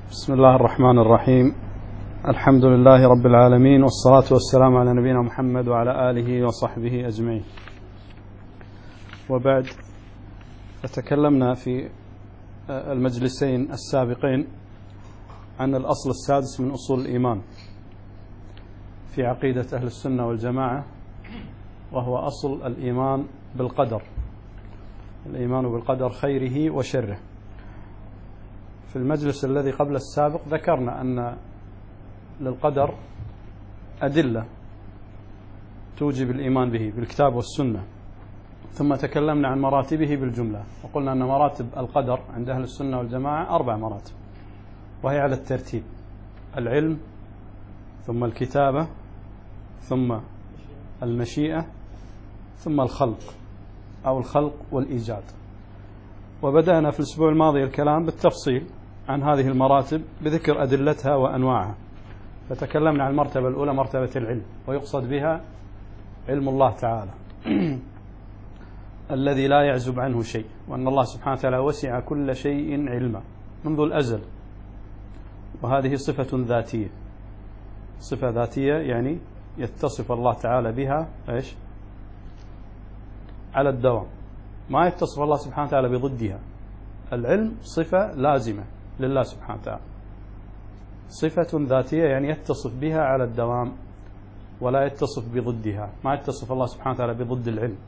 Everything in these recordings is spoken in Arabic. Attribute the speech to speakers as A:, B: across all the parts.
A: بسم الله الرحمن الرحيم. الحمد لله رب العالمين، والصلاة والسلام على نبينا محمد وعلى آله وصحبه أجمعين. وبعد، فتكلمنا في المجلسين السابقين عن الأصل السادس من أصول الإيمان في عقيدة أهل السنة والجماعة، وهو أصل الإيمان بالقدر، الإيمان بالقدر خيره وشره. في المجلس الذي قبل السابق ذكرنا أن للقدر أدلة توجب الإيمان به بالكتاب والسنة، ثم تكلمنا عن مراتبه بالجملة، وقلنا أن مراتب القدر عند أهل السنة والجماعة 4 مراتب، وهي على الترتيب: العلم، ثم الكتابة، ثم المشيئة، ثم الخلق أو الخلق والإيجاد. وبدأنا في الأسبوع الماضي الكلام بالتفصيل عن هذه المراتب بذكر أدلتها وأنواعها. فتكلمنا عن المرتبة الأولى، مرتبة العلم، ويقصد بها علم الله تعالى الذي لا يعزب عنه شيء، وأن الله سبحانه وتعالى وسع كل شيء علما منذ الأزل، وهذه صفة ذاتية، صفة ذاتية يعني يتصف الله تعالى بها إيش؟ على الدوام، ما يتصف الله سبحانه وتعالى بضدها. العلم صفة لازمة لله سبحانه وتعالى، صفة ذاتية يعني يتصف بها على الدوام ولا يتصف بضدها، ما يتصف الله سبحانه وتعالى بضد العلم.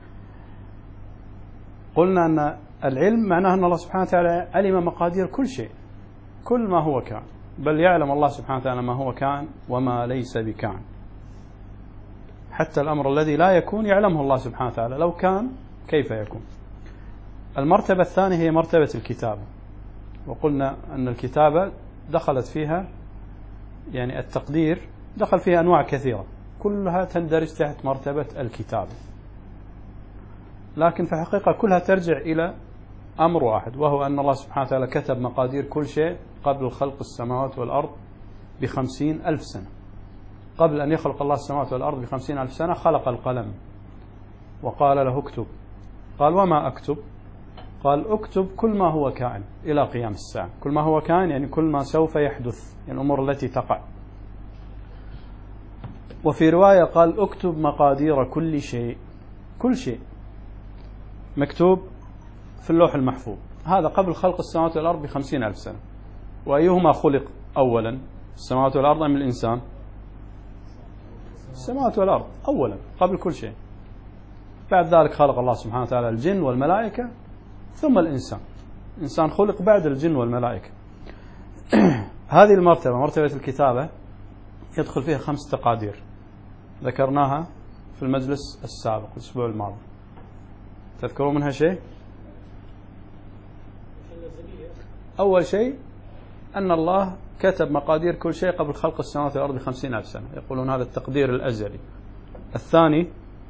A: قلنا أن العلم معناه أن الله سبحانه وتعالى علم مقادير كل شيء، كل ما هو كان، بل يعلم الله سبحانه وتعالى ما هو كان وما ليس بكان، حتى الأمر الذي لا يكون يعلمه الله سبحانه وتعالى، لو كان كيف يكون. المرتبة الثانية هي مرتبة الكتابة، وقلنا أن الكتابة دخلت فيها يعني التقدير دخل فيها أنواع كثيرة، كلها تندرج تحت مرتبة الكتابة، لكن في الحقيقة كلها ترجع إلى أمر واحد، وهو أن الله سبحانه وتعالى كتب مقادير كل شيء قبل خلق السماوات والأرض ب50,000 سنة. قبل أن يخلق الله السماوات والأرض ب50,000 سنة خلق القلم وقال له اكتب، قال وما أكتب؟ قال اكتب كل ما هو كائن إلى قيام الساعة. كل ما هو كائن يعني كل ما سوف يحدث، يعني الأمور التي تقع. وفي رواية قال اكتب مقادير كل شيء، كل شيء مكتوب في اللوح المحفوظ. هذا قبل خلق السماوات والأرض ب50,000 سنة. وأيهما خلق أولا، السماوات والأرض أم الإنسان؟ السماوات والأرض أولا قبل كل شيء. بعد ذلك خلق الله سبحانه وتعالى الجن والملائكة، ثم الإنسان. الإنسان خلق بعد الجن والملائكة. هذه المرتبة، مرتبة الكتابة، يدخل فيها 5 تقادير ذكرناها في المجلس السابق الأسبوع الماضي. تذكرون منها شيء؟ أول شيء أن الله كتب مقادير كل شيء قبل خلق السماوات والأرض ب50,000 سنة، يقولون هذا التقدير الأزلي. الثاني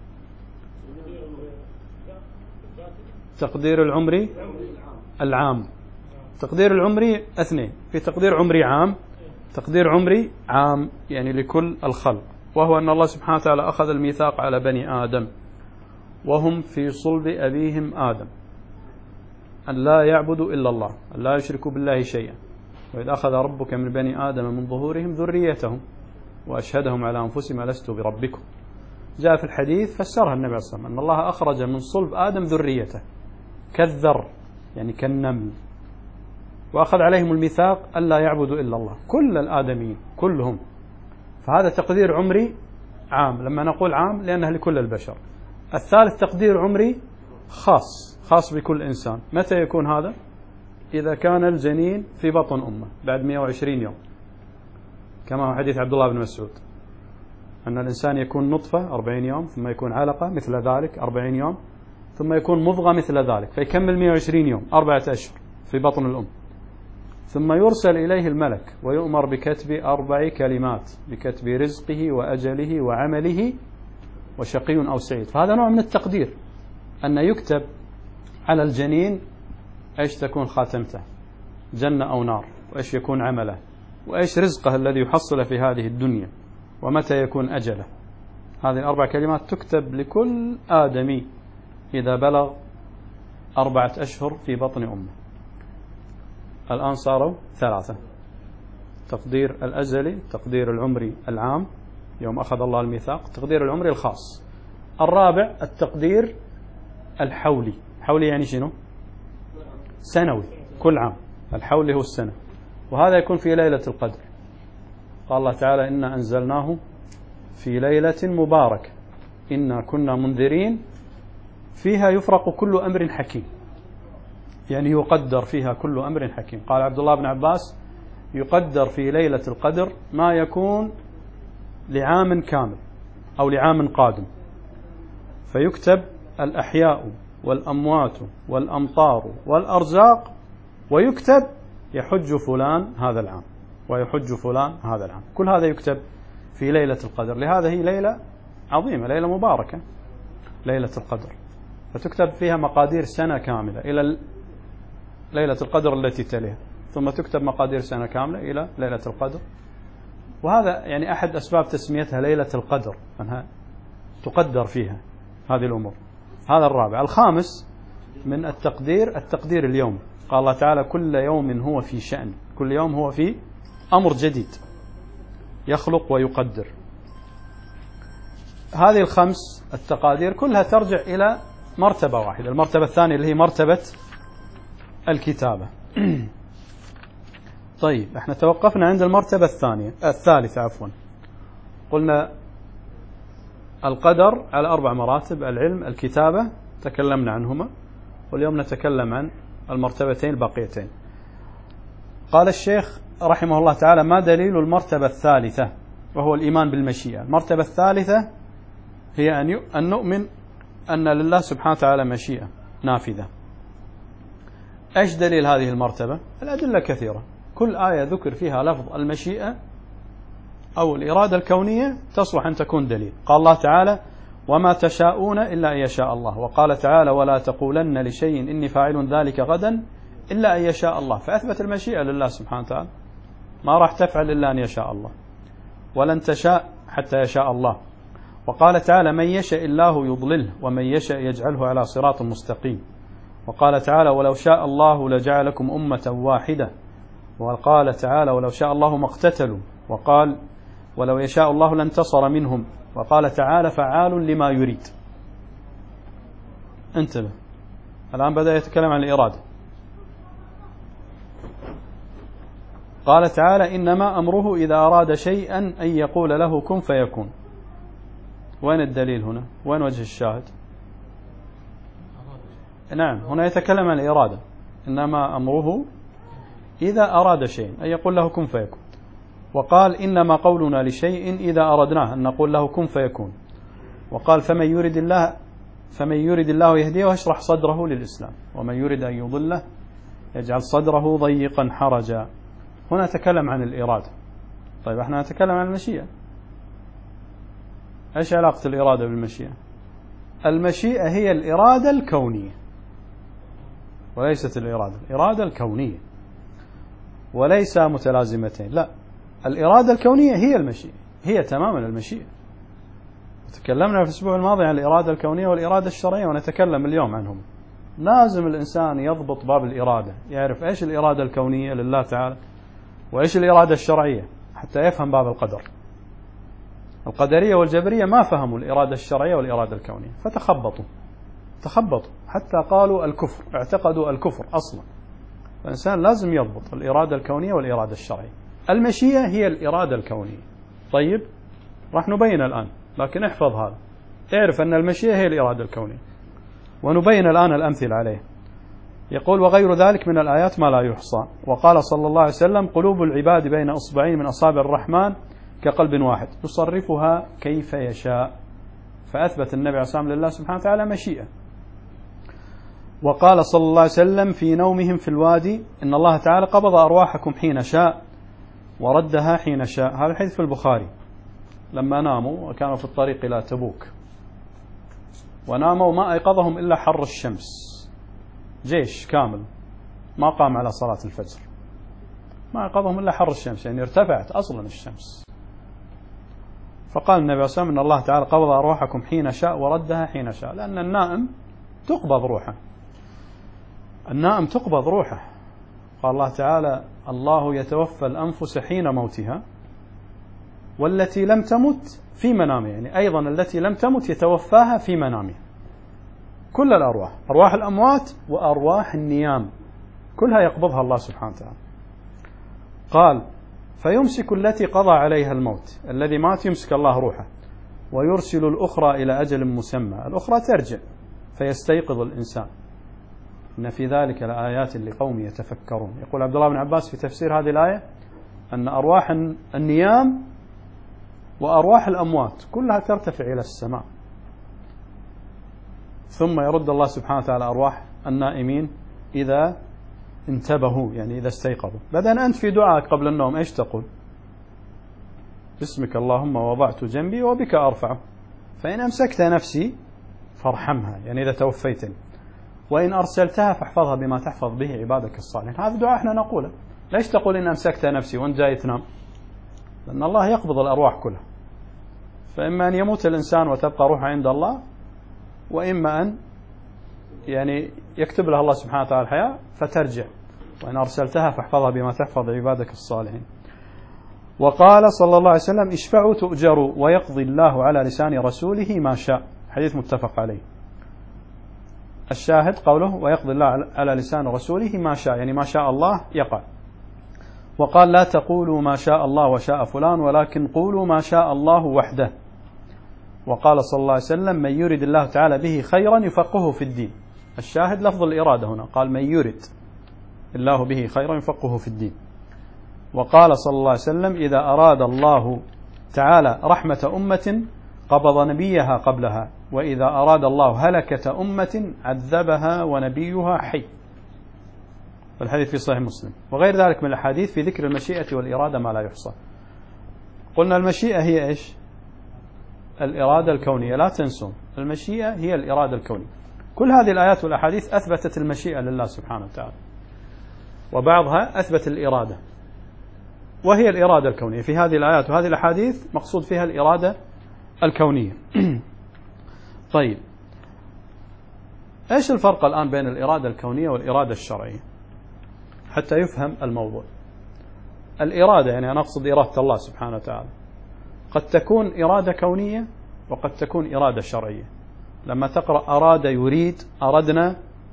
A: تقدير العمري العام. تقدير العمري 2، في تقدير عمري عام، تقدير عمري عام يعني لكل الخلق، وهو أن الله سبحانه وتعالى أخذ الميثاق على بني آدم وهم في صلب أبيهم آدم أن لا يعبدوا إلا الله، أن لا يشركوا بالله شيئا، وإذ أخذ ربك من بني آدم من ظهورهم ذريتهم وأشهدهم على أنفسهم ألست بربكم. جاء في الحديث فسرها النبي صلى الله عليه وسلم أن الله أخرج من صلب آدم ذريته كالذر يعني كالنمل، وأخذ عليهم الميثاق ألا يعبدوا إلا الله، كل الآدميين كلهم. فهذا تقدير عمري عام، لما نقول عام لأنه لكل البشر. الثالث تقدير عمري خاص بكل إنسان. متى يكون هذا؟ إذا كان الجنين في بطن أمه بعد 120 يوم، كما هو حديث عبد الله بن مسعود أن الإنسان يكون نطفة 40 يوم، ثم يكون علقة مثل ذلك 40 يوم، ثم يكون مضغة مثل ذلك، فيكمل 120 يوم 4 أشهر في بطن الأم، ثم يرسل إليه الملك ويؤمر بكتب 4 كلمات، بكتب رزقه وأجله وعمله وشقي أو سعيد. فهذا نوع من التقدير، أن يكتب على الجنين إيش تكون خاتمته، جنة أو نار، وإيش يكون عمله، وإيش رزقه الذي يحصل في هذه الدنيا، ومتى يكون أجله. هذه 4 كلمات تكتب لكل آدمي إذا بلغ 4 أشهر في بطن أمه. الآن صاروا 3، التقدير الأزلي، التقدير العمري العام يوم أخذ الله الميثاق، التقدير العمري الخاص. الرابع التقدير الحولي. حولي يعني شنو؟ سنوي، كل عام. الحولي هو السنة، وهذا يكون في ليلة القدر. قال الله تعالى إنا أنزلناه في ليلة مباركة إنا كنا منذرين فيها يفرق كل أمر حكيم، يعني يقدر فيها كل أمر حكيم. قال عبد الله بن عباس يقدر في ليلة القدر ما يكون لعام كامل أو لعام قادم، فيكتب الأحياء والأموات والأمطار والأرزاق، ويكتب يحج فلان هذا العام ويحج فلان هذا العام. كل هذا يكتب في ليلة القدر. لهذا هي ليلة عظيمة، ليلة مباركة، ليلة القدر، فتكتب فيها مقادير سنة كاملة إلى ليلة القدر التي تليها، ثم تكتب مقادير سنة كاملة إلى ليلة القدر. وهذا يعني أحد أسباب تسميتها ليلة القدر، أنها تقدر فيها هذه الأمور. هذا الرابع. الخامس من التقدير اليوم. قال الله تعالى كل يوم هو في شأن، كل يوم هو في أمر جديد، يخلق ويقدر. هذه الخمس التقادير كلها ترجع إلى مرتبة واحدة، المرتبة الثانية اللي هي مرتبة الكتابة. طيب احنا توقفنا عند المرتبة الثالثة. قلنا القدر على 4 مراتب: العلم، الكتابة، تكلمنا عنهما، واليوم نتكلم عن المرتبتين الباقيتين. قال الشيخ رحمه الله تعالى: ما دليل المرتبة الثالثة؟ وهو الإيمان بالمشيئة. المرتبة الثالثة هي أن نؤمن أن لله سبحانه وتعالى مشيئة نافذة. إيش دليل هذه المرتبة؟ الأدلة كثيرة، كل آية ذكر فيها لفظ المشيئة أو الإرادة الكونية تصلح أن تكون دليل. قال الله تعالى: وما تشاءون إلا أن يشاء الله. وقال تعالى: ولا تقولن لشيء إني فاعل ذلك غدا إلا أن يشاء الله. فأثبت المشيئة لله سبحانه وتعالى، ما راح تفعل إلا أن يشاء الله، ولن تشاء حتى يشاء الله. وقال تعالى: من يشاء الله يضلله ومن يشاء يجعله على صراط مستقيم. وقال تعالى: ولو شاء الله لجعلكم أمة واحدة. وقال تعالى: ولو شاء الله ما اقتتلوا. وقال: ولو يشاء الله لانتصر منهم. وقال تعالى: فعال لما يريد. انتبه، الآن بدأ يتكلم عن الإرادة. قال تعالى: إنما أمره إذا أراد شيئا أن يقول له كن فيكون. وين الدليل هنا؟ وين وجه الشاهد؟ نعم، هنا يتكلم عن الإرادة. إنما أمره إذا أراد شيئا أن يقول له كن فيكون. وقال: إنما قولنا لشيء إذا أردناه أن نقول له كن فيكون. وقال: فمن يريد الله يهديه ويشرح صدره للإسلام ومن يريد أن يضله يجعل صدره ضيقا حرجا. هنا تكلم عن الإرادة. طيب احنا نتكلم عن المشيئة. ايش علاقة الإرادة بالمشيئة؟ المشيئة هي الإرادة الكونية وليست الإرادة الكونية، وليس متلازمتين. لا، الإرادة الكونية هي المشيئة، هي تماما المشيئة. تكلمنا في الأسبوع الماضي عن الإرادة الكونية والإرادة الشرعية، ونتكلم اليوم عنهم. لازم الإنسان يضبط باب الإرادة، يعرف إيش الإرادة الكونية لله تعالى وإيش الإرادة الشرعية حتى يفهم باب القدر. القدرية والجبرية ما فهموا الإرادة الشرعية والإرادة الكونية، فتخبطوا حتى قالوا الكفر، اعتقدوا الكفر أصلا. فالإنسان لازم يضبط الإرادة الكونية والإرادة الشرعية. المشيئة هي الإرادة الكونية. طيب راح نبين الآن، لكن احفظ هذا، اعرف أن المشيئة هي الإرادة الكونية، ونبين الآن الأمثلة عليه. يقول: وغير ذلك من الآيات ما لا يحصى. وقال صلى الله عليه وسلم: قلوب العباد بين أصبعين من أصابع الرحمن كقلب واحد يصرفها كيف يشاء. فأثبت النبي عليه الصلاة والسلام لله سبحانه وتعالى مشيئة. وقال صلى الله عليه وسلم في نومهم في الوادي: إن الله تعالى قبض أرواحكم حين شاء وردها حين شاء. هذا الحديث في البخاري، لما ناموا وكانوا في الطريق إلى تبوك، وناموا ما أيقظهم إلا حر الشمس، جيش كامل ما قام على صلاة الفجر، ما أيقظهم إلا حر الشمس، يعني ارتفعت أصلا الشمس. فقال النبي صلى الله عليه وسلم: إن الله تعالى قبض أرواحكم حين شاء وردها حين شاء. لأن النائم تقبض روحه، النائم تقبض روحه، قال الله تعالى: الله يتوفى الأنفس حين موتها والتي لم تمت في منامها، يعني أيضا التي لم تمت يتوفاها في منامها. كل الأرواح، أرواح الأموات وأرواح النيام، كلها يقبضها الله سبحانه وتعالى. قال: فيمسك التي قضى عليها الموت، الذي مات يمسك الله روحه، ويرسل الأخرى إلى أجل مسمى، الأخرى ترجع فيستيقظ الإنسان. إن في ذلك لآيات لقوم يتفكرون. يقول عبد الله بن عباس في تفسير هذه الآية أن أرواح النيام وأرواح الأموات كلها ترتفع إلى السماء، ثم يرد الله سبحانه وتعالى أرواح النائمين إذا انتبهوا، يعني إذا استيقظوا. بعدين أنت في دعائك قبل النوم إيش تقول؟ باسمك اللهم وضعت جنبي وبك أرفعه، فإن أمسكت نفسي فارحمها، يعني إذا توفيتني، وإن أرسلتها فاحفظها بما تحفظ به عبادك الصالحين. هذا دعاء احنا نقوله. ليش تقول إن أمسكت نفسي وأنت جاي تنام؟ لأن الله يقبض الأرواح كلها، فإما أن يموت الإنسان وتبقى روحه عند الله، وإما أن يعني يكتب له الله سبحانه وتعالى الحياة فترجع، وإن أرسلتها فاحفظها بما تحفظ عبادك الصالحين. وقال صلى الله عليه وسلم: اشفعوا تؤجروا ويقضي الله على لسان رسوله ما شاء، حديث متفق عليه. الشاهد قوله: ويقضي الله على لسان رسوله ما شاء، يعني ما شاء الله يقع. وقال: لا تقولوا ما شاء الله وشاء فلان، ولكن قولوا ما شاء الله وحده. وقال صلى الله عليه وسلم: من يرد الله تعالى به خيرا يفقهه في الدين. الشاهد لفظ الإرادة هنا، قال: من يرد الله به خيرا يفقهه في الدين. وقال صلى الله عليه وسلم: إذا أراد الله تعالى رحمة أمة قبض نبيها قبلها، وإذا أراد الله هلكة أمة عذبها ونبيها حي. والحديث في صحيح مسلم. وغير ذلك من الأحاديث في ذكر المشيئة والإرادة ما لا يحصى. قلنا المشيئة هي إيش؟ الإرادة الكونية، لا تنسون، المشيئة هي الإرادة الكونية. كل هذه الآيات والأحاديث أثبتت المشيئة لله سبحانه وتعالى، وبعضها أثبت الإرادة، وهي الإرادة الكونية. في هذه الآيات وهذه الأحاديث مقصود فيها الإرادة الكونية. طيب، إيش الفرق الآن بين الإرادة الكونية والإرادة الشرعية حتى يفهم الموضوع؟ الإرادة يعني أنا أقصد إرادة الله سبحانه وتعالى، قد تكون إرادة كونية وقد تكون إرادة شرعية. لما تقرأ أراد يريد أردنا،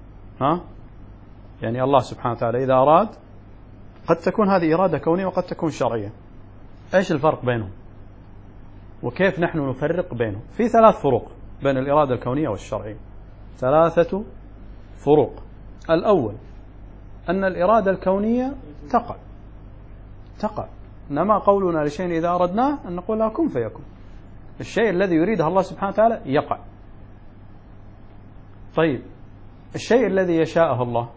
A: يعني الله سبحانه وتعالى إذا أراد قد تكون هذه إرادة كونية وقد تكون شرعية. إيش الفرق بينهم وكيف نحن نفرق بينهم؟ في 3 فروق بين الإرادة الكونية والشرعية، 3 فروق. الأول أن الإرادة الكونية تقع، إنما قولنا لشيء إذا أردناه أن نقول له كن فيكون. الشيء الذي يريده الله سبحانه وتعالى يقع. طيب، الشيء الذي يشاءه الله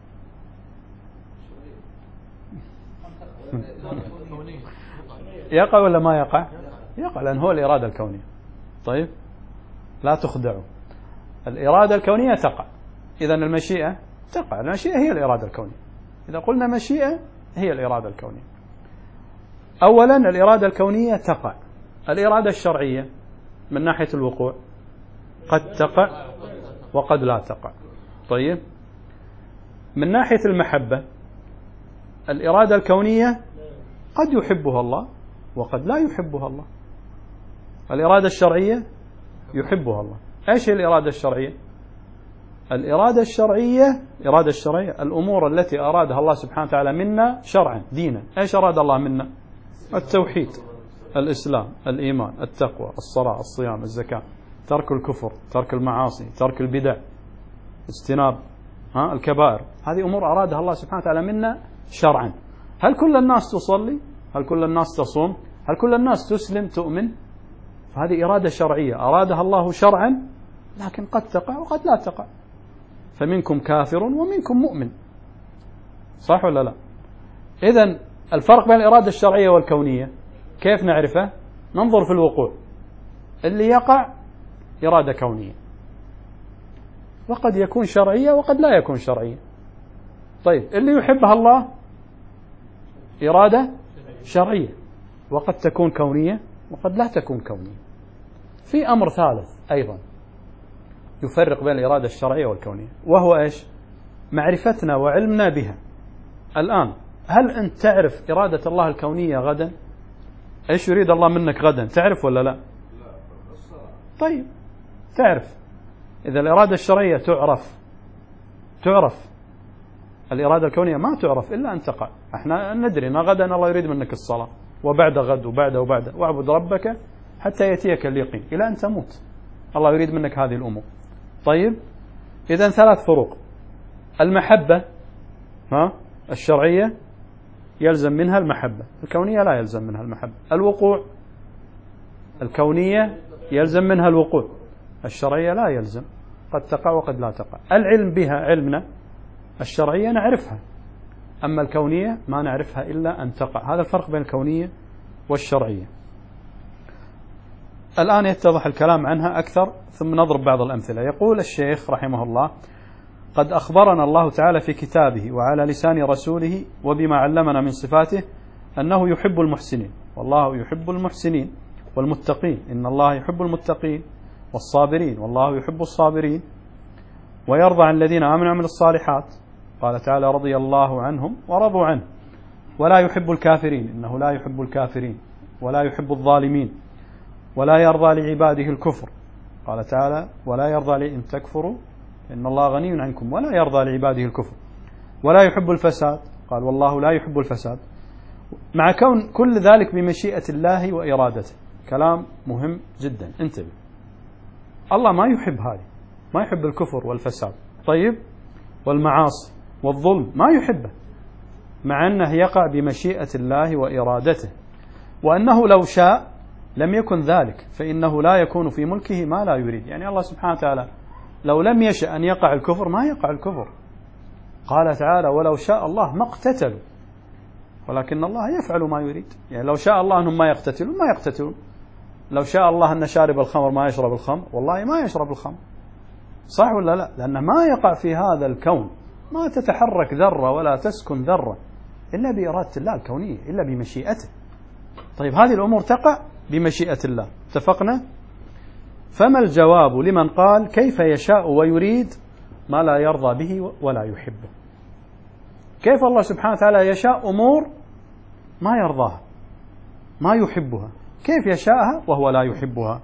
A: يقع ولا ما يقع؟ يقع، لأن هو الإرادة الكونية. طيب، لا تخدعوا، الإرادة الكونية تقع، إذن المشيئة تقع. المشيئة هي الإرادة الكونية. إذا قلنا مشيئة هي الإرادة الكونية. أولا الإرادة الكونية تقع. الإرادة الشرعية من ناحية الوقوع قد تقع وقد لا تقع. طيب، من ناحية المحبة الإرادة الكونية قد يحبها الله وقد لا يحبها الله. الإرادة الشرعية يحبها الله. إيش هي الإرادة الشرعية؟ الإرادة الشرعية الأمور التي أرادها الله سبحانه وتعالى منا شرعا دينا. إيش أراد الله منا؟ التوحيد، الإسلام، الإيمان، التقوى، الصلاة، الصيام، الزكاة، ترك الكفر، ترك المعاصي، ترك البدع، اجتناب الكبائر. هذه أمور أرادها الله سبحانه وتعالى منا شرعا. هل كل الناس تصلي؟ هل كل الناس تصوم؟ هل كل الناس تسلم تؤمن؟ فهذه إرادة شرعية أرادها الله شرعا، لكن قد تقع وقد لا تقع. فمنكم كافر ومنكم مؤمن، صح ولا لا؟ إذن الفرق بين الإرادة الشرعية والكونية كيف نعرفه؟ ننظر في الوقوع. اللي يقع إرادة كونية، وقد يكون شرعية وقد لا يكون شرعية. طيب، اللي يحبها الله إرادة شرعية، وقد تكون كونية وقد لا تكون كونية. في أمر ثالث أيضا يفرق بين الإرادة الشرعية والكونية، وهو إيش؟ معرفتنا وعلمنا بها. الآن هل أنت تعرف إرادة الله الكونية غدا؟ إيش يريد الله منك غدا؟ تعرف ولا لا؟ طيب تعرف. إذا الإرادة الشرعية تعرف، الإرادة الكونية ما تعرف إلا أن تقع. احنا ندري أن غدا الله يريد منك الصلاة، وبعد غد وبعد واعبد ربك حتى يأتيك اليقين، إلى أن تموت الله يريد منك هذه الأمور. طيب إذن 3 فروق. المحبة الشرعية يلزم منها المحبة، الكونية لا يلزم منها المحبة. الوقوع، الكونية يلزم منها الوقوع، الشرعية لا يلزم، قد تقع وقد لا تقع. العلم بها علمنا، الشرعية نعرفها، أما الكونية ما نعرفها إلا أن تقع. هذا الفرق بين الكونية والشرعية. الآن يتضح الكلام عنها أكثر، ثم نضرب بعض الأمثلة. يقول الشيخ رحمه الله: قد أخبرنا الله تعالى في كتابه وعلى لسان رسوله وبما علمنا من صفاته أنه يحب المحسنين، والله يحب المحسنين والمتقين، إن الله يحب المتقين والصابرين، والله يحب الصابرين، ويرضى عن الذين آمنوا وعملوا الصالحات، قال تعالى: رضي الله عنهم ورضوا عنه، ولا يحب الكافرين، إنه لا يحب الكافرين، ولا يحب الظالمين، ولا يرضى لعباده الكفر، قال تعالى: ولا يرضى لي إن تكفروا إن الله غني عنكم، ولا يرضى لعباده الكفر، ولا يحب الفساد، قال: والله لا يحب الفساد، مع كون كل ذلك بمشيئة الله وإرادته. كلام مهم جدا، انتبه. الله ما يحب هذه، ما يحب الكفر والفساد، طيب، والمعاصي والظلم ما يحبه، مع أنه يقع بمشيئة الله وإرادته، وأنه لو شاء لم يكن ذلك، فإنه لا يكون في ملكه ما لا يريد. يعني الله سبحانه وتعالى لو لم يشأ أن يقع الكفر ما يقع الكفر. قال تعالى: ولو شاء الله ما اقتتلوا، ولكن الله يفعل ما يريد. يعني لو شاء الله أنهم ما يقتتلون ما يقتتلون، لو شاء الله أن شارب الخمر ما يشرب الخمر، والله ما يشرب الخمر، صح ولا لا؟ لأن ما يقع في هذا الكون، ما تتحرك ذرة ولا تسكن ذرة إلا بإرادة الله الكونية، إلا بمشيئته. طيب هذه الأمور تقع بمشيئة الله، اتفقنا؟ فما الجواب لمن قال كيف يشاء ويريد ما لا يرضى به ولا يحبه؟ كيف الله سبحانه وتعالى يشاء أمور ما يرضاها ما يحبها، كيف يشاءها وهو لا يحبها؟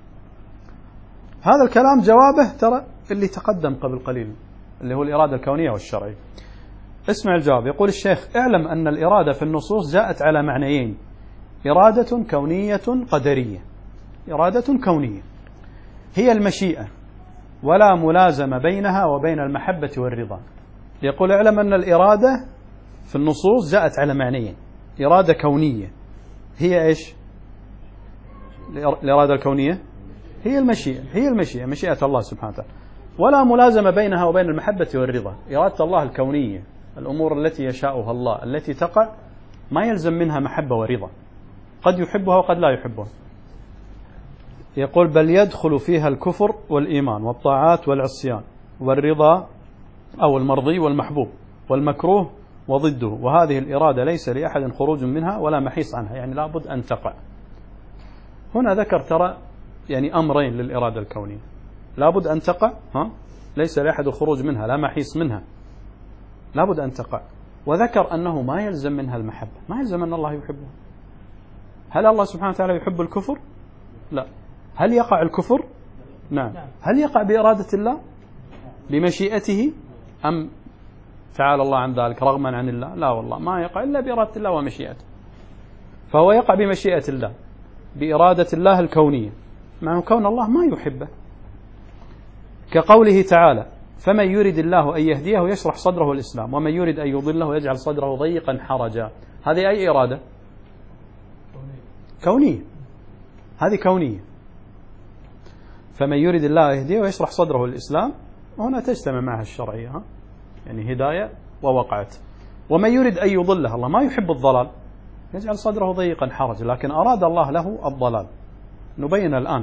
A: هذا الكلام جوابه ترى اللي تقدم قبل قليل، اللي هو الإرادة الكونية والشرعية. اسمع الجواب. يقول الشيخ: اعلم أن الإرادة في النصوص جاءت على معنيين: إرادة كونية قدرية. إرادة كونية هي المشيئة، ولا ملازمة بينها وبين المحبة والرضا. يقول: اعلم أن الإرادة في النصوص جاءت على معنيين: إرادة كونية هي إيش؟ الإرادة الكونية هي المشيئة، مشيئة الله سبحانه وتعالى، ولا ملازمة بينها وبين المحبة والرضا. إرادة الله الكونية، الأمور التي يشاءها الله التي تقع ما يلزم منها محبة ورضا، قد يحبها وقد لا يحبها. يقول: بل يدخل فيها الكفر والإيمان والطاعات والعصيان والرضا أو المرضي والمحبوب والمكروه وضده، وهذه الإرادة ليس لأحد خروج منها ولا محيص عنها، يعني لابد أن تقع. هنا ذكر ترى يعني أمرين للإرادة الكونية: لابد أن تقع، ليس لأحد خروج منها، لا محيص منها، لابد أن تقع. وذكر أنه ما يلزم منها المحبة، ما يلزم أن الله يحبها. هل الله سبحانه وتعالى يحب الكفر؟ لا. هل يقع الكفر؟ نعم. هل يقع بإرادة الله بمشيئته أم تعالى الله عن ذلك رغما عن الله؟ لا والله، ما يقع إلا بإرادة الله ومشيئته. فهو يقع بمشيئة الله، بإرادة الله الكونية، مع كون الله ما يحبه، كقوله تعالى: فمن يريد الله أن يهديه يشرح صدره الإسلام، ومن يريد أن يضله يجعل صدره ضيقا حرجا. هذه أي إرادة؟ كونية. هذه كونية. فمن يريد الله يهديه ويشرح صدره الإسلام، وهنا تجتمع معها الشرعية، يعني هداية ووقعت. ومن يريد أن يضله، الله ما يحب الضلال، يجعل صدره ضيقا حرجا، لكن أراد الله له الضلال. نبين الآن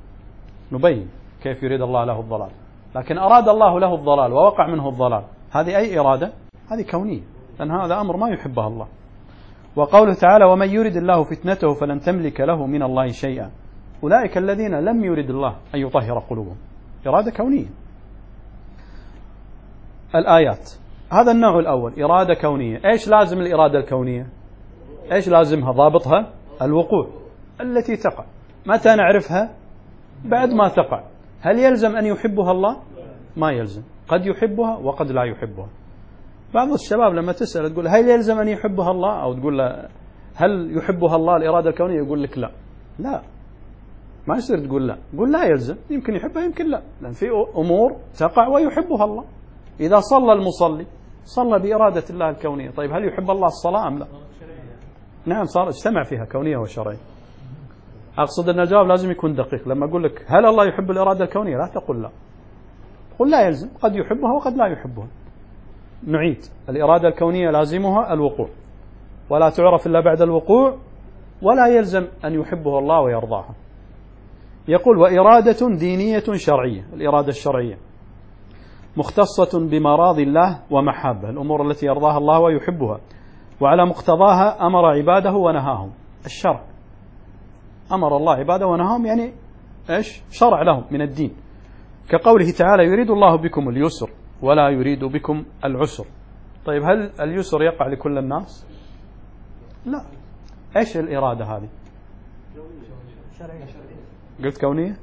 A: كيف يريد الله له الضلال، لكن أراد الله له الضلال ووقع منه الضلال. هذه أي إرادة؟ هذه كونية، لأن هذا أمر ما يحبه الله. وقوله تعالى: ومن يريد الله فتنته فلن تملك له من الله شيئا، أولئك الذين لم يرد الله أن يطهر قلوبهم. إرادة كونية. الآيات: هذا النوع الأول إرادة كونية. إيش لازم الإرادة الكونية؟ إيش لازمها ضابطها؟ الوقوع التي تقع. متى نعرفها؟ بعد ما تقع. هل يلزم أن يحبها الله؟ ما يلزم، قد يحبها وقد لا يحبها. بعض الشباب لما تسأل تقول هل يلزم أن يحبها الله، أو تقول له هل يحبها الله الإرادة الكونية، يقول لك لا. لا، ما يصير تقول لا، قول لا يلزم، يمكن يحبها يمكن لا، لأن في أمور تقع ويحبها الله. إذا صلى المصلي صلى بإرادة الله الكونية، طيب هل يحب الله الصلاة أم لا؟ نعم، صار اجتمع فيها كونية وشرعية. أقصد أن الجواب لازم يكون دقيق. لما أقول لك هل الله يحب الإرادة الكونية، لا تقول لا، قل لا يلزم، قد يحبها وقد لا يحبها. نعيد، الإرادة الكونية لازمها الوقوع، ولا تعرف إلا بعد الوقوع، ولا يلزم أن يحبه الله ويرضاها. يقول وإرادة دينية شرعية، الإرادة الشرعية مختصة بمراضي الله ومحابه، الأمور التي يرضاها الله ويحبها، وعلى مقتضاها أمر عباده ونهاهم. الشرع أمر الله عباده ونهاهم، يعني إيش؟ شرع لهم من الدين، كقوله تعالى يريد الله بكم اليسر ولا يريد بكم العسر. طيب هل اليسر يقع لكل الناس؟ لا. إيش الإرادة هذه؟ قلت كونية؟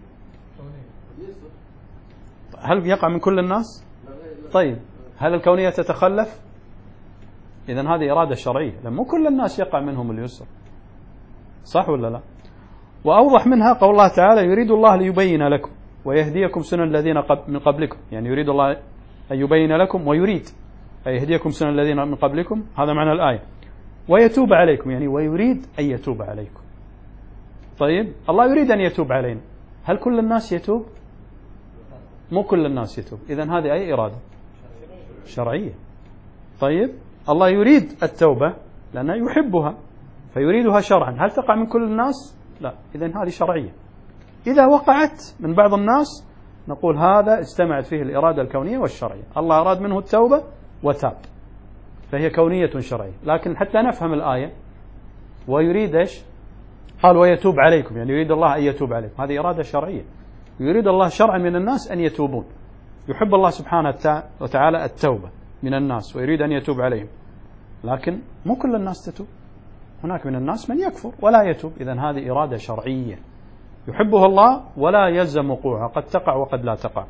A: هل يقع من كل الناس؟ طيب هل الكونية تتخلف؟ إذن هذه إرادة شرعية، لأن مو كل الناس يقع منهم اليسر، صح ولا لا؟ وأوضح منها قول الله تعالى يريد الله ليبين لكم ويهديكم سنن الذين من قبلكم، يعني يريد الله أن يبين لكم، ويريد أن يهديكم سنن الذين من قبلكم، هذا معنى الآية. ويتوب عليكم، يعني ويريد أن يتوب عليكم. طيب الله يريد أن يتوب علينا، هل كل الناس يتوب؟ مو كل الناس يتوب، إذن هذه أي إرادة؟ شرعية. طيب الله يريد التوبة لأنه يحبها فيريدها شرعا، هل تقع من كل الناس؟ لا، إذن هذه شرعية. إذا وقعت من بعض الناس نقول هذا اجتمعت فيه الإرادة الكونية والشرعية، الله أراد منه التوبة وتاب، فهي كونية شرعية. لكن حتى نفهم الآية، ويريد إيش؟ قال ويتوب عليكم، يعني يريد الله أن يتوب عليكم، هذه إرادة شرعية. يريد الله شرعا من الناس أن يتوبون، يحب الله سبحانه وتعالى التوبة من الناس ويريد أن يتوب عليهم، لكن مو كل الناس تتوب، هناك من الناس من يكفر ولا يتوب. إذن هذه إرادة شرعية يحبها الله ولا يلزم وقوعها، قد تقع وقد لا تقع.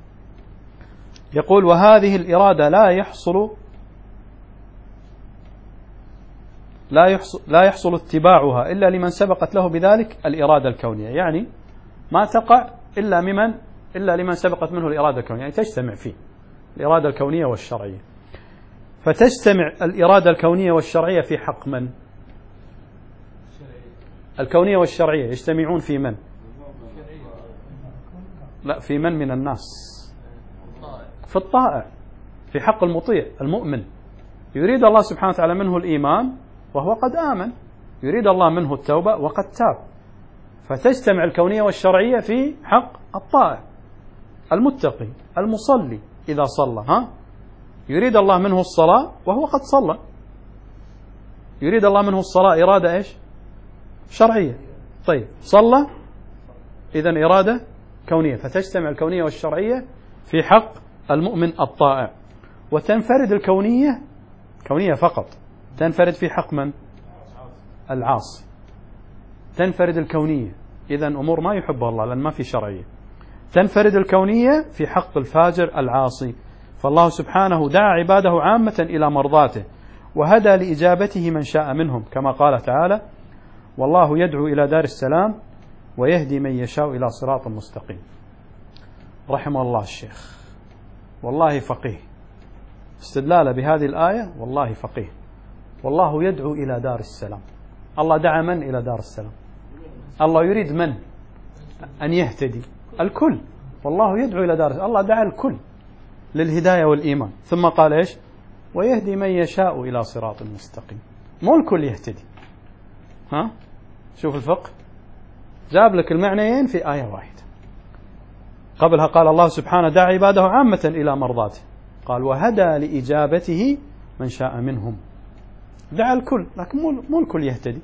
A: يقول وهذه الإرادة لا يحصل اتباعها إلا لمن سبقت له بذلك الإرادة الكونية، يعني ما تقع إلا لمن سبقت منه الإرادة الكونية، يعني تجتمع فيه الإرادة الكونية والشرعية. فتجتمع الإرادة الكونية والشرعية في حق من؟ الكونية والشرعية يجتمعون في من؟ لا، في من الناس؟ في الطائع، في حق المطيع المؤمن. يريد الله سبحانه وتعالى منه الإيمان وهو قد آمن، يريد الله منه التوبة وقد تاب، فتجتمع الكونية والشرعية في حق الطائع المتقي المصلي. إذا صلى يريد الله منه الصلاة وهو قد صلى، يريد الله منه الصلاة إرادة إيش؟ شرعية. طيب صلى، إذن إرادة كونية، فتجتمع الكونية والشرعية في حق المؤمن الطائع. وتنفرد الكونية كونية فقط، تنفرد في حق من؟ العاصي. تنفرد الكونية، إذن أمور ما يحبها الله لأن ما في شرعية. تنفرد الكونية في حق الفاجر العاصي. فالله سبحانه دعا عباده عامة إلى مرضاته، وهدى لإجابته من شاء منهم، كما قال تعالى والله يدعو إلى دار السلام ويهدي من يشاء إلى صراط مستقيم. رحمه الله الشيخ، والله فقيه، استدلاله بهذه الآية والله فقيه. والله يدعو إلى دار السلام، الله دعا من إلى دار السلام؟ الله يريد من أن يهتدي؟ الكل. والله يدعو إلى دار السلام، الله دعا الكل للهداية والإيمان، ثم قال إيش؟ ويهدي من يشاء إلى صراط مستقيم. مو الكل يهتدي. شوف الفقه، جاب لك المعنيين في آية واحدة. قبلها قال الله سبحانه دعا عباده عامة إلى مرضاته، قال وهدى لإجابته من شاء منهم، دعا الكل لكن مو الكل يهتدي.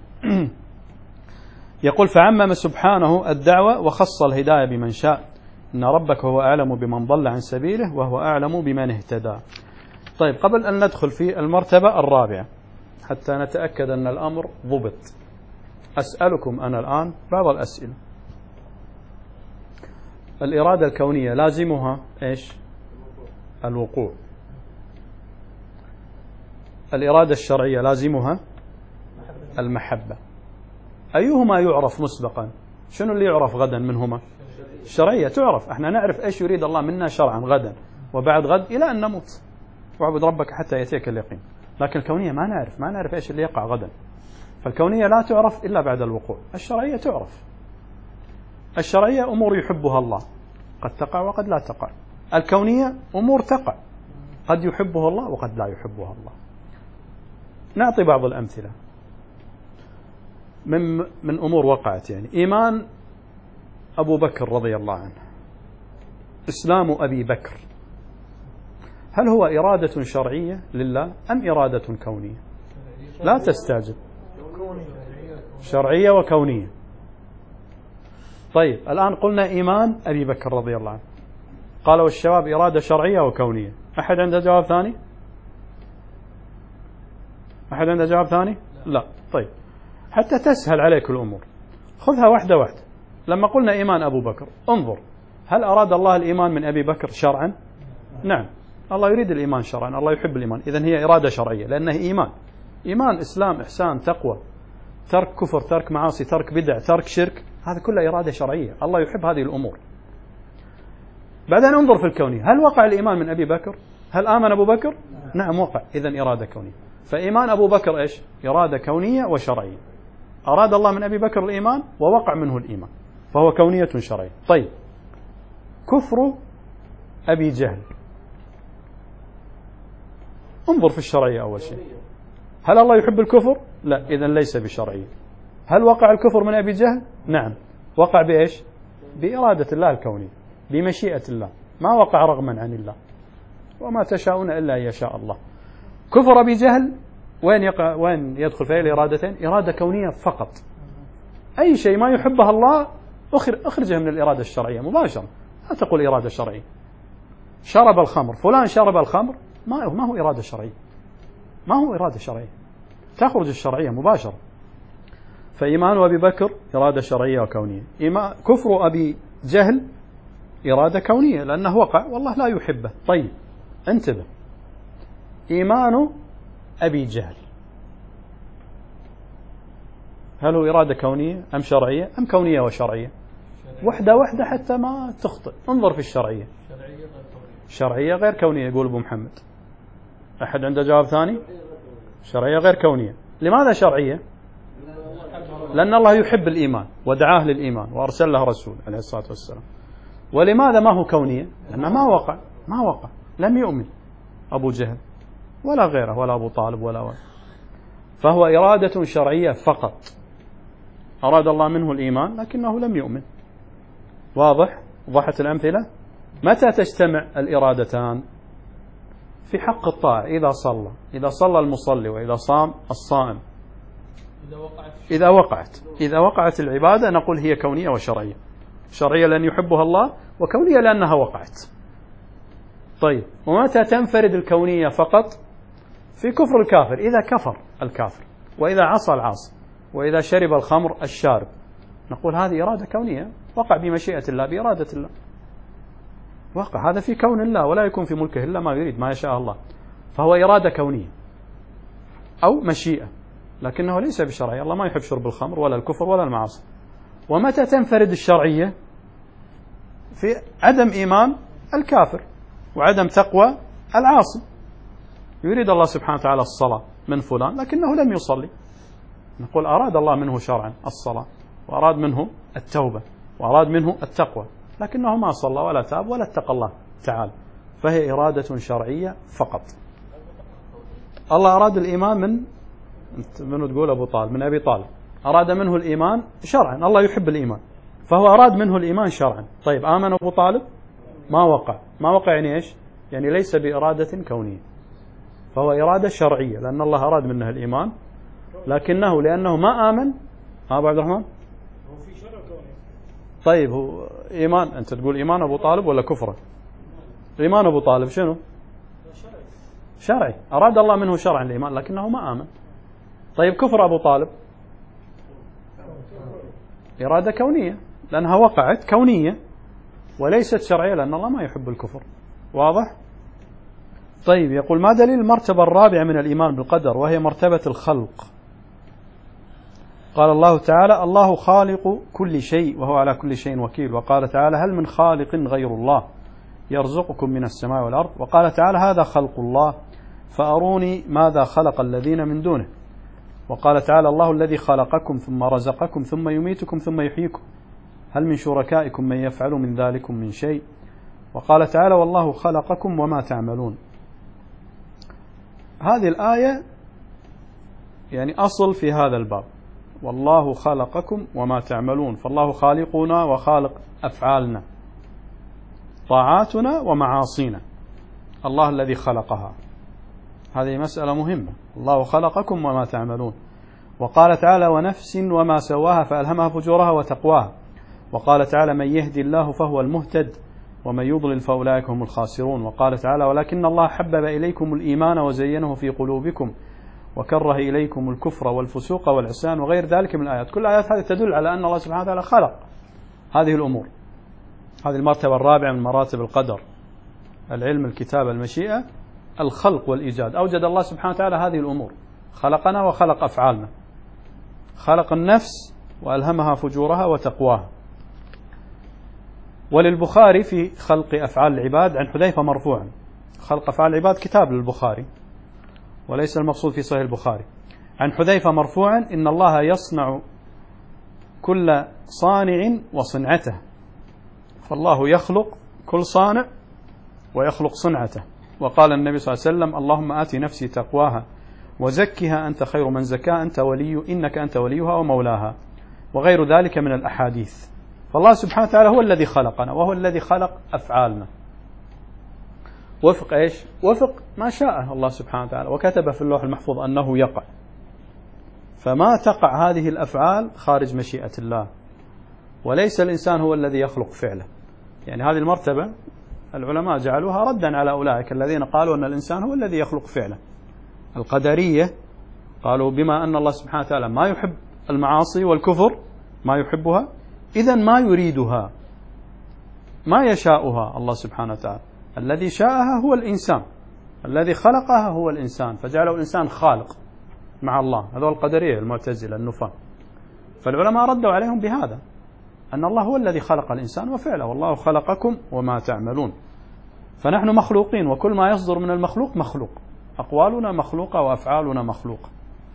A: يقول فعمم سبحانه الدعوة وخص الهداية بمن شاء، إن ربك هو أعلم بمن ضل عن سبيله وهو أعلم بمن اهتدى. طيب قبل أن ندخل في المرتبة الرابعة حتى نتأكد أن الأمر ضبط، أسألكم أنا الآن بعض الأسئلة. الإرادة الكونية لازمها إيش؟ الوقوع. الإرادة الشرعية لازمها المحبة. أيهما يعرف مسبقا؟ شنو اللي يعرف غدا منهما؟ الشرعية تعرف، احنا نعرف ايش يريد الله منا شرعا غدا وبعد غد إلى أن نموت، واعبد ربك حتى يأتيك اليقين. لكن الكونية ما نعرف ايش اللي يقع غدا، فالكونية لا تعرف إلا بعد الوقوع. الشرعية تعرف. الشرعية أمور يحبها الله قد تقع وقد لا تقع. الكونية أمور تقع قد يحبها الله وقد لا يحبها الله. نعطي بعض الأمثلة من أمور وقعت. يعني إيمان أبو بكر رضي الله عنه، إسلام أبي بكر، هل هو إرادة شرعية لله أم إرادة كونية؟ لا تستعجب، شرعية وكونية. طيب الآن قلنا إيمان أبي بكر رضي الله عنه، قالوا الشباب إرادة شرعية وكونية. أحد عنده جواب ثاني؟ أحد عنده جواب ثاني؟ لا. طيب حتى تسهل عليك الأمور خذها واحدة واحدة. لما قلنا إيمان أبو بكر، انظر هل أراد الله الإيمان من أبي بكر شرعا؟ نعم، الله يريد الإيمان شرعا، الله يحب الإيمان، إذن هي إرادة شرعية لأنه إيمان إسلام إحسان تقوى، ترك كفر، ترك معاصي، ترك بدع، ترك شرك، هذا كله إرادة شرعية، الله يحب هذه الأمور. بعدين انظر في الكونية، هل وقع الإيمان من أبي بكر؟ هل آمن أبو بكر؟ نعم وقع، إذن إرادة كونية. فإيمان أبو بكر إيش؟ إرادة كونية وشرعية. أراد الله من أبي بكر الإيمان ووقع منه الإيمان، فهو كونية شرعية. طيب كفر أبي جهل، انظر في الشرعية أول شيء، هل الله يحب الكفر؟ لا، إذن ليس بشرعية. هل وقع الكفر من أبي جهل؟ نعم، وقع بإيش؟ بإرادة الله الكونية، بمشيئة الله، ما وقع رغما عن الله، وما تشاءون إلا أن يشاء الله. كفر أبي جهل وين يدخل فيه الإرادتين؟ إرادة كونية فقط. أي شيء ما يحبه الله أخرجه من الإرادة الشرعية مباشرة، لا تقول إرادة شرعية. شرب الخمر، فلان شرب الخمر، ما هو إرادة شرعية، ما هو إرادة شرعية، تخرج الشرعية مباشرة. فإيمان أبي بكر إرادة شرعية وكونية. كفر أبي جهل إرادة كونية لأنه وقع والله لا يحبه. طيب انتبه، إيمان أبي جهل هل هو إرادة كونية أم شرعية أم كونية وشرعية؟ وحدة واحدة حتى ما تخطئ. انظر في الشرعية، شرعية غير كونية يقول أبو محمد. أحد عنده جواب ثاني؟ شرعية غير كونية. لماذا شرعية؟ لأن الله يحب الإيمان ودعاه للإيمان وأرسل له رسول عليه الصلاة والسلام. ولماذا ما هو كونية؟ لأنه ما وقع لم يؤمن أبو جهل ولا غيره ولا أبو طالب ولا فهو إرادة شرعية فقط، أراد الله منه الإيمان لكنه لم يؤمن. واضح؟ وضحت الأمثلة. متى تجتمع الإرادتان؟ في حق الطاعة، إذا صلى المصلي وإذا صام الصائم، إذا وقعت العبادة نقول هي كونية وشرعية. شرعية لأن يحبها الله، وكونية لأنها وقعت. طيب ومتى تنفرد الكونية فقط؟ في كفر الكافر، إذا كفر الكافر، وإذا عصى العاصي، وإذا شرب الخمر الشارب، نقول هذه إرادة كونية، وقع بمشيئة الله بإرادة الله، وقع هذا في كون الله، ولا يكون في ملكه إلا ما يريد ما يشاء الله، فهو إرادة كونية أو مشيئة، لكنه ليس بشرعي. الله ما يحب شرب الخمر ولا الكفر ولا المعاصي. ومتى تنفرد الشرعية؟ في عدم إيمان الكافر وعدم تقوى العاصي. يريد الله سبحانه وتعالى الصلاة من فلان لكنه لم يصلي، نقول أراد الله منه شرعا الصلاة، وأراد منه التوبة، وأراد منه التقوى، لكنه ما صلى ولا تاب ولا اتقى الله تعالى، فهي إرادة شرعية فقط. الله أراد الإيمان من تقول أبو طالب، من أبي طالب، أراد منه الإيمان شرعا، الله يحب الإيمان فهو أراد منه الإيمان شرعا. طيب آمن أبو طالب؟ ما وقع يعني إيش؟ يعني ليس بإرادة كونية، فهو إرادة شرعية لأن الله أراد منه الإيمان، لكنه لأنه ما آمن. أبو عبد الرحمن طيب هو إيمان، أنت تقول إيمان أبو طالب ولا كفره؟ إيمان أبو طالب شنو؟ شرعي، أراد الله منه شرعا الإيمان لكنه ما آمن. طيب كفر أبو طالب إرادة كونية لأنها وقعت كونية وليست شرعية لأن الله ما يحب الكفر. واضح؟ طيب يقول ما دليل المرتبة الرابعة من الإيمان بالقدر وهي مرتبة الخلق؟ قال الله تعالى الله خالق كل شيء وهو على كل شيء وكيل. وقال تعالى هل من خالق غير الله يرزقكم من السماء والأرض. وقال تعالى هذا خلق الله فأروني ماذا خلق الذين من دونه. وقال تعالى الله الذي خلقكم ثم رزقكم ثم يميتكم ثم يحييكم هل من شركائكم من يفعل من ذلكم من شيء. وقال تعالى والله خلقكم وما تعملون. هذه الآية يعني أصل في هذا الباب، والله خلقكم وما تعملون، فالله خالقنا وخالق أفعالنا طاعاتنا ومعاصينا، الله الذي خلقها. هذه مسألة مهمة، الله خلقكم وما تعملون. وقال تعالى ونفس وما سواها فألهمها فجورها وتقواها. وقال تعالى من يهدي الله فهو المهتد ومن يضلل فأولئك هم الخاسرون. وقال تعالى ولكن الله حبب إليكم الإيمان وزينه في قلوبكم وكره إليكم الكفر والفسوق والعصيان وغير ذلك من الآيات. كل الآيات هذه تدل على أن الله سبحانه وتعالى خلق هذه الأمور. هذه المرتبة الرابعة من مراتب القدر، العلم الكتابة المشيئة الخلق والإيجاد. أوجد الله سبحانه وتعالى هذه الأمور، خلقنا وخلق أفعالنا، خلق النفس وألهمها فجورها وتقواها. وللبخاري في خلق أفعال العباد عن حذيفة مرفوعا، خلق أفعال العباد كتاب للبخاري وليس المقصود في صحيح البخاري. عن حذيفة مرفوعا إن الله يصنع كل صانع وصنعته، فالله يخلق كل صانع ويخلق صنعته. وقال النبي صلى الله عليه وسلم اللهم آت نفسي تقواها وزكها أنت خير من زكاها إنك أنت وليها ومولاها، وغير ذلك من الأحاديث. فالله سبحانه وتعالى هو الذي خلقنا وهو الذي خلق أفعالنا وفق إيش؟ وفق ما شاء الله سبحانه وتعالى، وكتب في اللوح المحفوظ أنه يقع، فما تقع هذه الأفعال خارج مشيئة الله، وليس الإنسان هو الذي يخلق فعله. يعني هذه المرتبة العلماء جعلوها ردا على أولئك الذين قالوا أن الإنسان هو الذي يخلق فعله. القدرية قالوا بما أن الله سبحانه وتعالى ما يحب المعاصي والكفر ما يحبها، إذن ما يريدها ما يشاؤها الله سبحانه وتعالى، الذي شاءها هو الإنسان، الذي خلقها هو الإنسان، فجعلوا الإنسان خالق مع الله. هذول القدرية المعتزلة النفاة. فالعلماء ردوا عليهم بهذا أن الله هو الذي خلق الإنسان وفعله، والله خلقكم وما تعملون. فنحن مخلوقين، وكل ما يصدر من المخلوق مخلوق، أقوالنا مخلوقة وأفعالنا مخلوقة.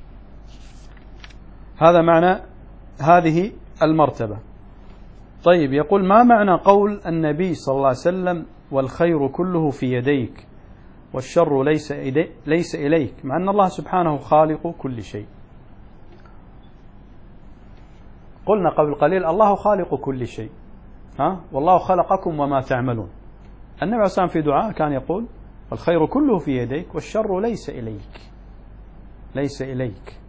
A: هذا معنى هذه المرتبة. طيب يقول ما معنى قول النبي صلى الله عليه وسلم والخير كله في يديك والشر ليس إليك، مع أن الله سبحانه خالق كل شيء؟ قلنا قبل قليل الله خالق كل شيء، والله خلقكم وما تعملون. النبي عليه الصلاة والسلام في دعاء كان يقول والخير كله في يديك والشر ليس إليك. ليس إليك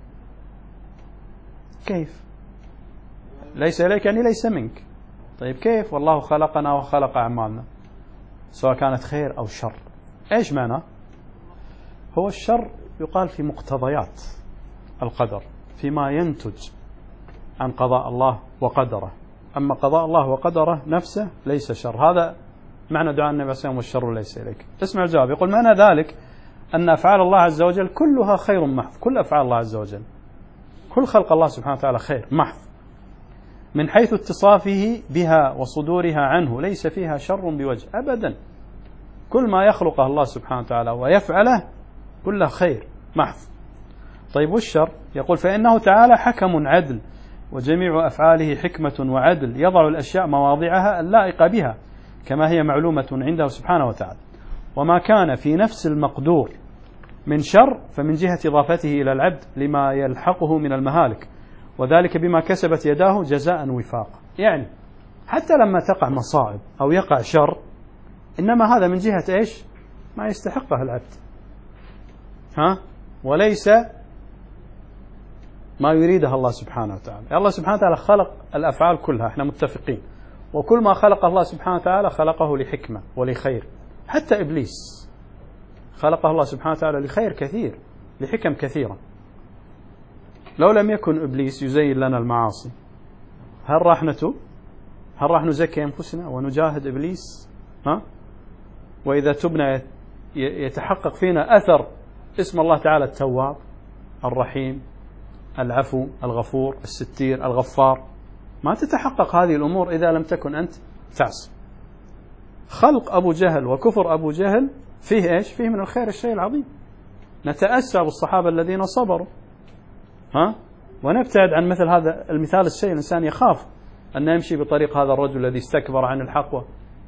A: كيف؟ ليس إليك يعني ليس منك. طيب كيف والله خلقنا وخلق أعمالنا سواء كانت خير أو شر؟ إيش معنى؟ هو الشر يقال في مقتضيات القدر، فيما ينتج عن قضاء الله وقدره. أما قضاء الله وقدره نفسه ليس شر. هذا معنى دعاء النبي صلى الله عليه وسلم والشر ليس إليك. اسمع الجواب. يقول معنى ذلك أن أفعال الله عز وجل كلها خير محض، كل أفعال الله عز وجل، كل خلق الله سبحانه وتعالى خير محض، من حيث اتصافه بها وصدورها عنه، ليس فيها شر بوجه أبدا. كل ما يخلقه الله سبحانه وتعالى ويفعله كله خير محض. طيب والشر؟ يقول فإنه تعالى حكم عدل، وجميع أفعاله حكمة وعدل، يضع الأشياء مواضعها اللائقة بها كما هي معلومة عنده سبحانه وتعالى. وما كان في نفس المقدور من شر فمن جهة إضافته إلى العبد لما يلحقه من المهالك، وذلك بما كسبت يداه جزاء وفاقا. يعني حتى لما تقع مصائب أو يقع شر إنما هذا من جهة إيش؟ ما يستحقه العبد، وليس ما يريده الله سبحانه وتعالى. الله سبحانه وتعالى خلق الأفعال كلها، احنا متفقين، وكل ما خلق الله سبحانه وتعالى خلقه لحكمة ولخير. حتى إبليس خلقه الله سبحانه وتعالى لخير كثير، لحكم كثيرة. لو لم يكن إبليس يزين لنا المعاصي هل راح نتوب؟ هل راح نزكي أنفسنا ونجاهد إبليس؟ وإذا تبنا يتحقق فينا أثر اسم الله تعالى التواب الرحيم العفو الغفور الستير الغفار. ما تتحقق هذه الأمور إذا لم تكن أنت تعصي. خلق أبو جهل وكفر أبو جهل فيه إيش؟ فيه من الخير الشيء العظيم. نتأسى بالصحابة الذين صبروا ونبتعد عن مثل هذا المثال السيء. الإنسان يخاف أن يمشي بطريق هذا الرجل الذي استكبر عن الحق.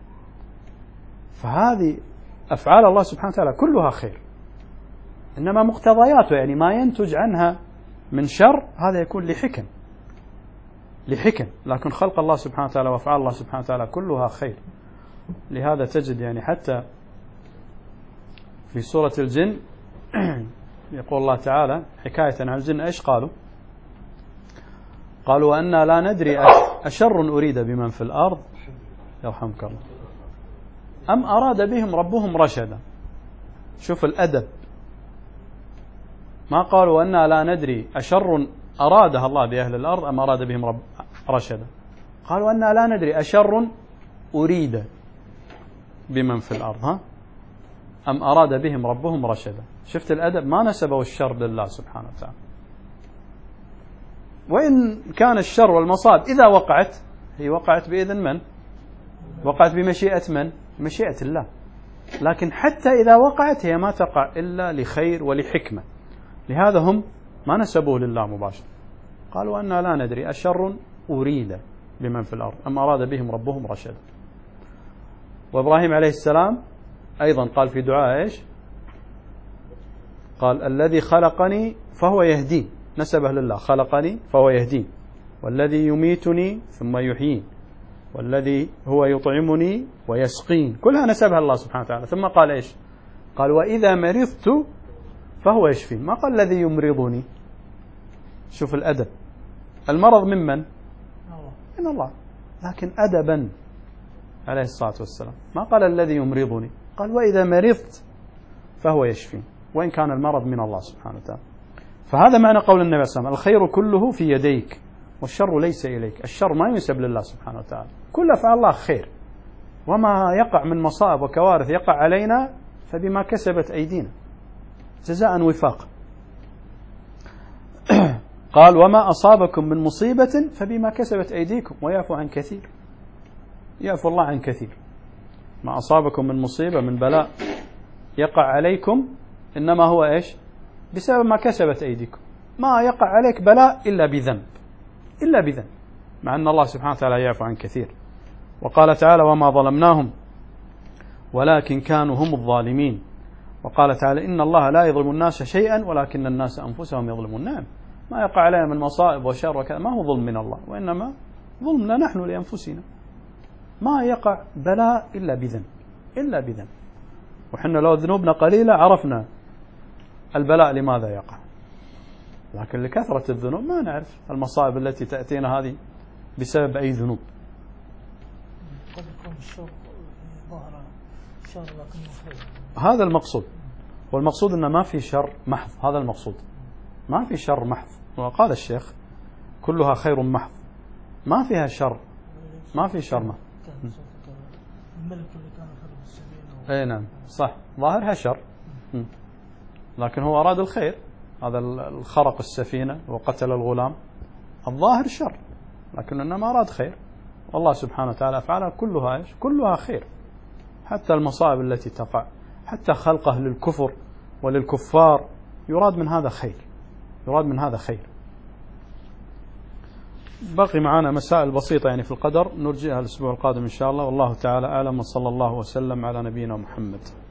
A: فهذه أفعال الله سبحانه وتعالى كلها خير، إنما مقتضياته يعني ما ينتج عنها من شر هذا يكون لحكم، لكن خلق الله سبحانه وتعالى وأفعال الله سبحانه وتعالى كلها خير. لهذا تجد يعني حتى في سورة الجن يقول الله تعالى حكاية عن الجن إيش قالوا وأنا لا ندري أشر أريد بمن في الأرض يرحمك الله أم أراد بهم ربهم رشدا. شوف الأدب، ما قالوا وأنا لا ندري أشر أرادها الله بأهل الأرض أم أراد بهم رب رشدا. قالوا وأنا لا ندري أشر أريد بمن في الأرض أم أراد بهم ربهم رشدا. شفت الأدب، ما نسبوا الشر لله سبحانه وتعالى. وإن كان الشر والمصائب إذا وقعت هي وقعت بإذن من؟ وقعت بمشيئة من؟ مشيئة الله. لكن حتى إذا وقعت هي ما تقع إلا لخير ولحكمة. لهذا هم ما نسبوه لله مباشرة. قالوا أننا لا ندري أشر أريد بمن في الأرض أم أراد بهم ربهم رشدا. وإبراهيم عليه السلام أيضا قال في دعاء إيش؟ قال الذي خلقني فهو يهدين، نسبه لله، خلقني فهو يهدين، والذي يميتني ثم يحيين، والذي هو يطعمني ويسقين، كلها نسبها الله سبحانه وتعالى. ثم قال إيش؟ قال وإذا مرضت فهو يشفين، ما قال الذي يمرضني. شوف الأدب، المرض ممن؟ من الله، لكن أدبا عليه الصلاة والسلام ما قال الذي يمرضني، قال وإذا مرضت فهو يشفين، وإن كان المرض من الله سبحانه وتعالى. فهذا معنى قول النبي صلى الله عليه وسلم الخير كله في يديك والشر ليس إليك. الشر ما ينسب لله سبحانه وتعالى، كل أفعال الله خير، وما يقع من مصائب وكوارث يقع علينا فبما كسبت أيدينا جزاء وفاقا. قال وما أصابكم من مصيبة فبما كسبت أيديكم ويعفو عن كثير. يعفو الله عن كثير. ما أصابكم من مصيبة من بلاء يقع عليكم إنما هو إيش؟ بسبب ما كسبت أيديكم. ما يقع عليك بلاء إلا بذنب، إلا بذنب، مع أن الله سبحانه وتعالى يعفو عن كثير. وقال تعالى وما ظلمناهم ولكن كانوا هم الظالمين. وقال تعالى إن الله لا يظلم الناس شيئا ولكن الناس أنفسهم يظلمون. نعم، ما يقع علينا من مصائب وشر وكذا ما هو ظلم من الله، وإنما ظلمنا نحن لأنفسنا. ما يقع بلاء إلا بذنب، إلا بذنب. وحنا لو ذنوبنا قليلة عرفنا البلاء لماذا يقع، لكن لكثرة الذنوب ما نعرف المصائب التي تأتينا هذه بسبب أي ذنوب.
B: قد يكون الشر ظاهر شر لكنه خير.
A: هذا المقصود، والمقصود أنه ما في شر محض. هذا المقصود، ما في شر محض. وقال الشيخ كلها خير محض، ما فيها شر، ما في شر محض.
B: الملك اللي كان خرب السبيل
A: أي نعم صح، ظاهرها شر لكن هو أراد الخير. هذا الخرق السفينة وقتل الغلام الظاهر شر لكن إنما أراد خير. والله سبحانه وتعالى أفعالها كلها إيش؟ كلها خير. حتى المصائب التي تقع، حتى خلقه للكفر وللكفار يراد من هذا خير، يراد من هذا خير. بقي معنا مسائل بسيطة يعني في القدر نرجئها الأسبوع القادم إن شاء الله. والله تعالى أعلم، وصلى الله وسلم على نبينا محمد.